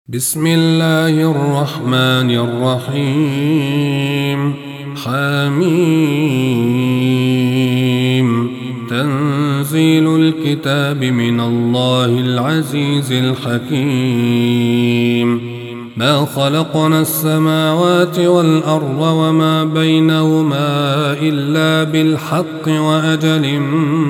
بسم الله الرحمن الرحيم. حميم. تنزيل الكتاب من الله العزيز الحكيم. ما خلقنا السماوات والأرض وما بينهما إلا بالحق وأجل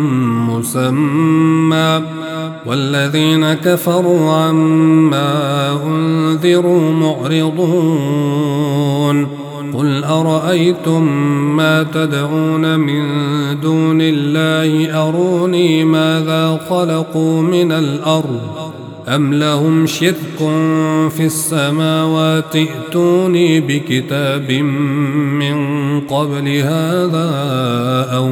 مسمى، والذين كفروا عما أنذروا معرضون. قل أرأيتم ما تدعون من دون الله أروني ماذا خلقوا من الأرض أم لهم شرك في السماوات ائتوني بكتاب من قبل هذا أو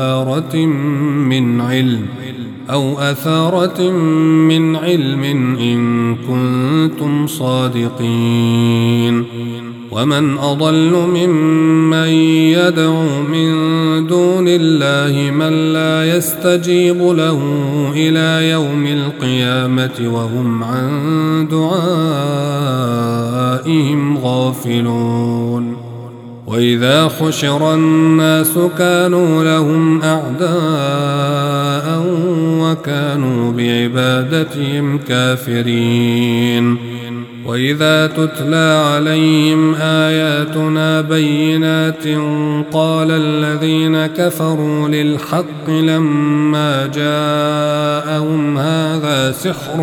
أثارة من علم إن كنتم صادقين. ومن أضل ممن يدعو من دون الله من لا يستجيب له إلى يوم القيامة وهم عن دعائهم غافلون. وإذا حشر الناس كانوا لهم أعداء وكانوا بعبادتهم كافرين. وإذا تتلى عليهم آياتنا بينات قال الذين كفروا للحق لما جاءهم هذا سحر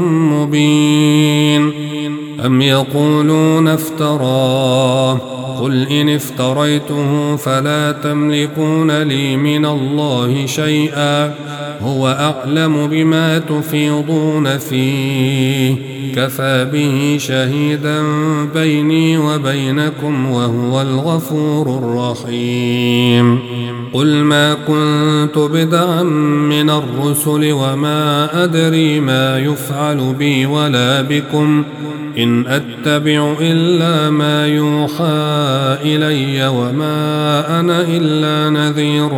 مبين أم يقولون افتراه قل إن افتريته فلا تملكون لي من الله شيئا هو أعلم بما تفيضون فيه كفى به شهيدا بيني وبينكم وهو الغفور الرحيم. قل ما كنت بدعا من الرسل وما أدري ما يفعل بي ولا بكم إن أتبع إلا ما يوحى إلي وما أنا إلا نذير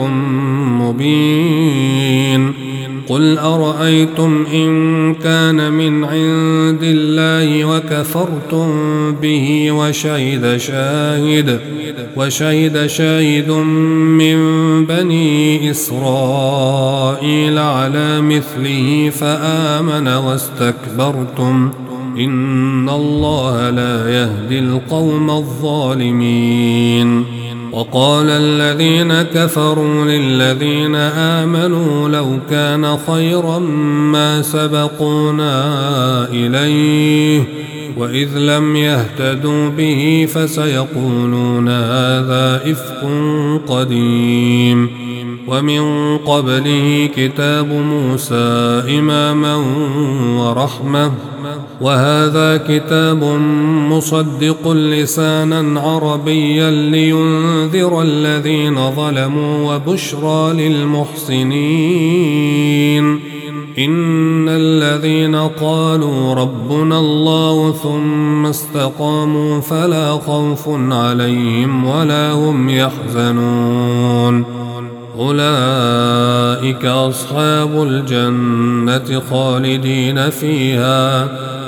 مبين. قل أرأيتم إن كان من عند الله وكفرتم به وشهد شاهد من بني إسرائيل على مثله فآمن واستكبرتم إن الله لا يهدي القوم الظالمين. وقال الذين كفروا للذين آمنوا لو كان خيرا ما سبقونا إليه وإذ لم يهتدوا به فسيقولون هذا إفك قديم. ومن قبله كتاب موسى إماما ورحمة وهذا كتاب مصدق لسانا عربيا لينذر الذين ظلموا وبشرى للمحسنين. إن الذين قالوا ربنا الله ثم استقاموا فلا خوف عليهم ولا هم يحزنون أولئك أصحاب الجنة خالدين فيها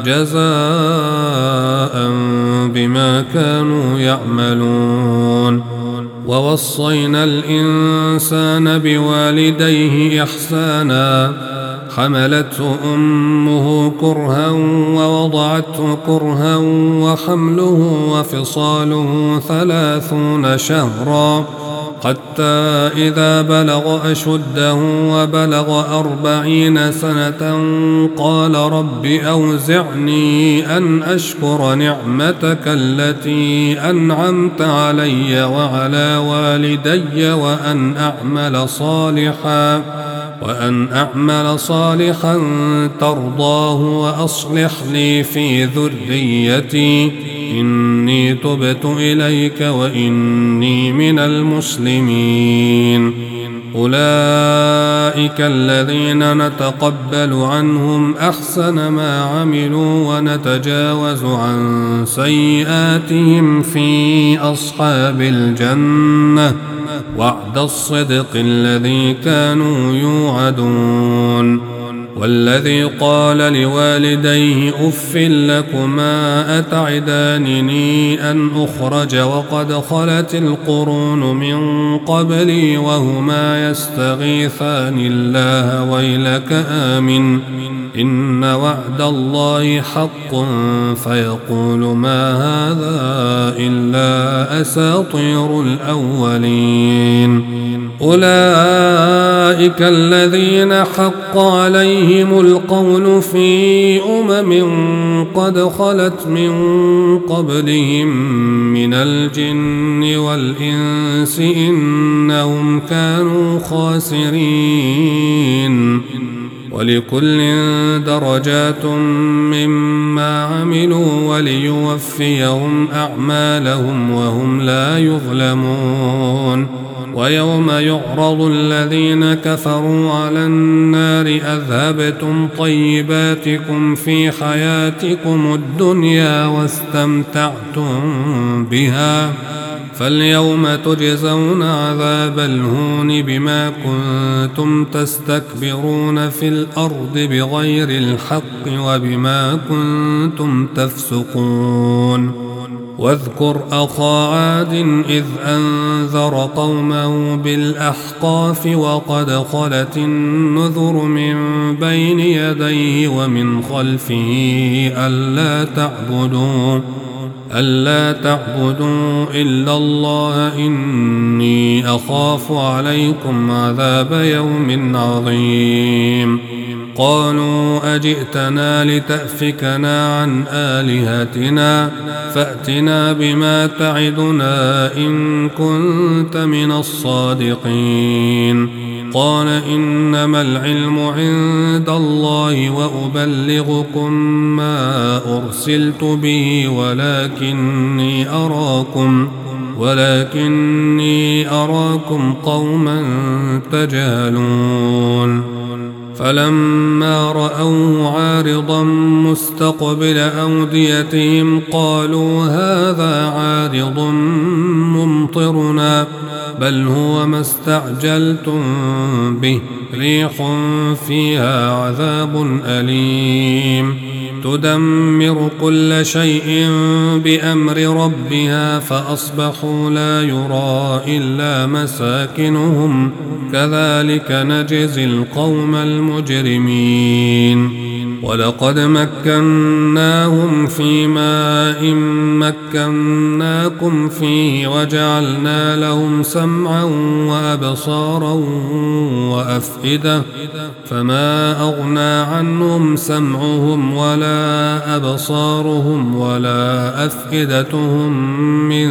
جزاء بما كانوا يعملون. ووصينا الإنسان بوالديه إحسانا حملته أمه كرها ووضعته كرها وحمله وفصاله 30 شهرا حتى إذا بلغ أشده وبلغ 40 سنة قال رب أوزعني أن أشكر نعمتك التي أنعمت علي وعلى والدي وأن أعمل صالحا ترضاه وأصلح لي في ذريتي إني تبت إليك وإني من المسلمين. أولئك الذين نتقبل عنهم أحسن ما عملوا ونتجاوز عن سيئاتهم في أصحاب الجنة وعد الصدق الذي كانوا يوعدون. والذي قال لوالديه أف لكما أتعدانني أن أخرج وقد خلت القرون من قبلي وهما يستغيثان الله ويلك آمن إن وعد الله حق فيقول ما هذا إلا أساطير الأولين أولئك الذين حق عليهم القول في قد خلت من قبلهم من الجن والإنس إنهم كانوا خاسرين ولكل درجات مما عملوا وليوفيهم أعمالهم وهم لا يظلمون ويوم يعرض الذين كفروا على النار أذهبتم طيباتكم في حياتكم الدنيا واستمتعتم بها فاليوم تجزون عذاب الهون بما كنتم تستكبرون في الأرض بغير الحق وبما كنتم تفسقون واذكر أخا عاد إذ أنذر قومه بالأحقاف وقد خلت النذر من بين يديه ومن خلفه ألا تعبدوا إلا الله إني أخاف عليكم عذاب يوم عظيم قالوا أجئتنا لتأفكنا عن آلهتنا فأتنا بما تعدنا إن كنت من الصادقين قال إنما العلم عند الله وأبلغكم ما أرسلت به ولكني أراكم قوما تجهلون فلما رأوه عارضا مستقبل أوديتهم قالوا هذا عارض ممطرنا بل هو ما استعجلتم به ريح فيها عذاب أليم تدمر كل شيء بأمر ربها فأصبحوا لا يرى إلا مساكنهم كذلك نجزي القوم المجرمين ولقد مكناهم في ماء مكناكم فيه وجعلنا لهم سمعا وأبصارا وأفئدة فما أغنى عنهم سمعهم ولا أبصارهم ولا أفئدتهم من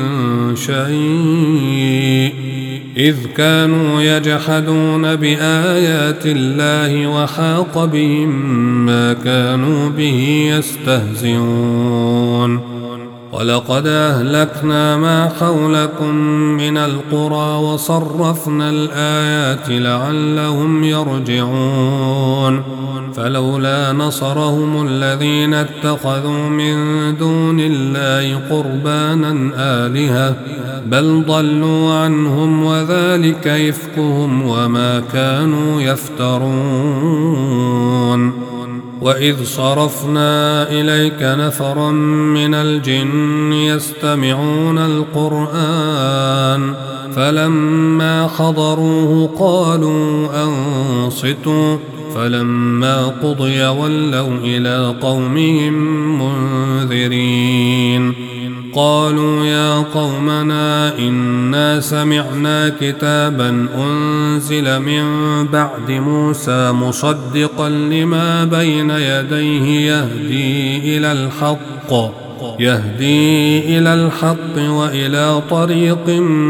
شيء إذ كانوا يجحدون بآيات الله وحاق بهم ما كانوا به يستهزئون ولقد أهلكنا ما حولكم من القرى وصرفنا الآيات لعلهم يرجعون فلولا نصرهم الذين اتخذوا من دون الله قربانا آلهة بل ضلوا عنهم وذلك إفكهم وما كانوا يفترون وإذ صرفنا إليك نفرا من الجن يستمعون القرآن فلما حضروه قالوا أنصتوا فلما قضي ولوا إلى قومهم منذرين قالوا يا قومنا إنا سمعنا كتابا أنزل من بعد موسى مصدقا لما بين يديه يهدي إلى الحق وإلى طريق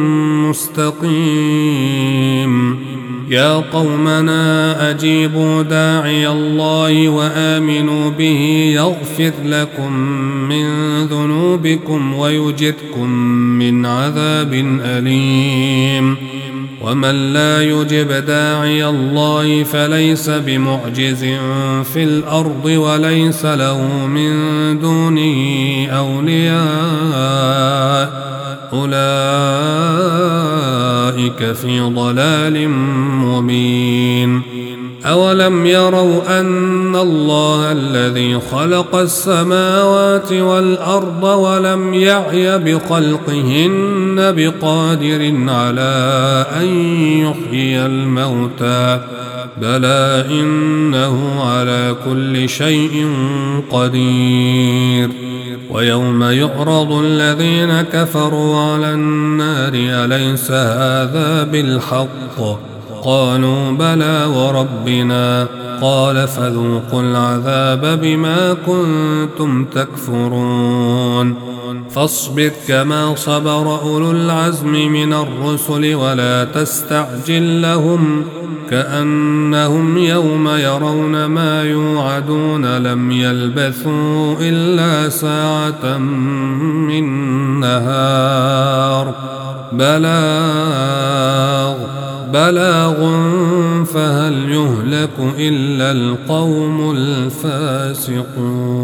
مستقيم يا قومنا أجيبوا داعي الله وآمنوا به يغفر لكم من ذنوبكم ويجركم من عذاب أليم ومن لا يجب داعي الله فليس بمعجز في الأرض وليس له من دونه أولياء أولئك في ضلال مبين أولم يروا أن الله الذي خلق السماوات والأرض ولم يعي بخلقهن بقادر على أن يحيي الموتى بلى إنه على كل شيء قدير ويوم يعرض الذين كفروا على النار أليس هذا بالحق قالوا بلى وربنا قال فذوقوا العذاب بما كنتم تكفرون فاصبر كما صبر أولو العزم من الرسل ولا تستعجل لهم كأنهم يوم يرون ما يوعدون لم يلبثوا إلا ساعة من نهار بلاغ فهل يهلك إلا القوم الفاسقون.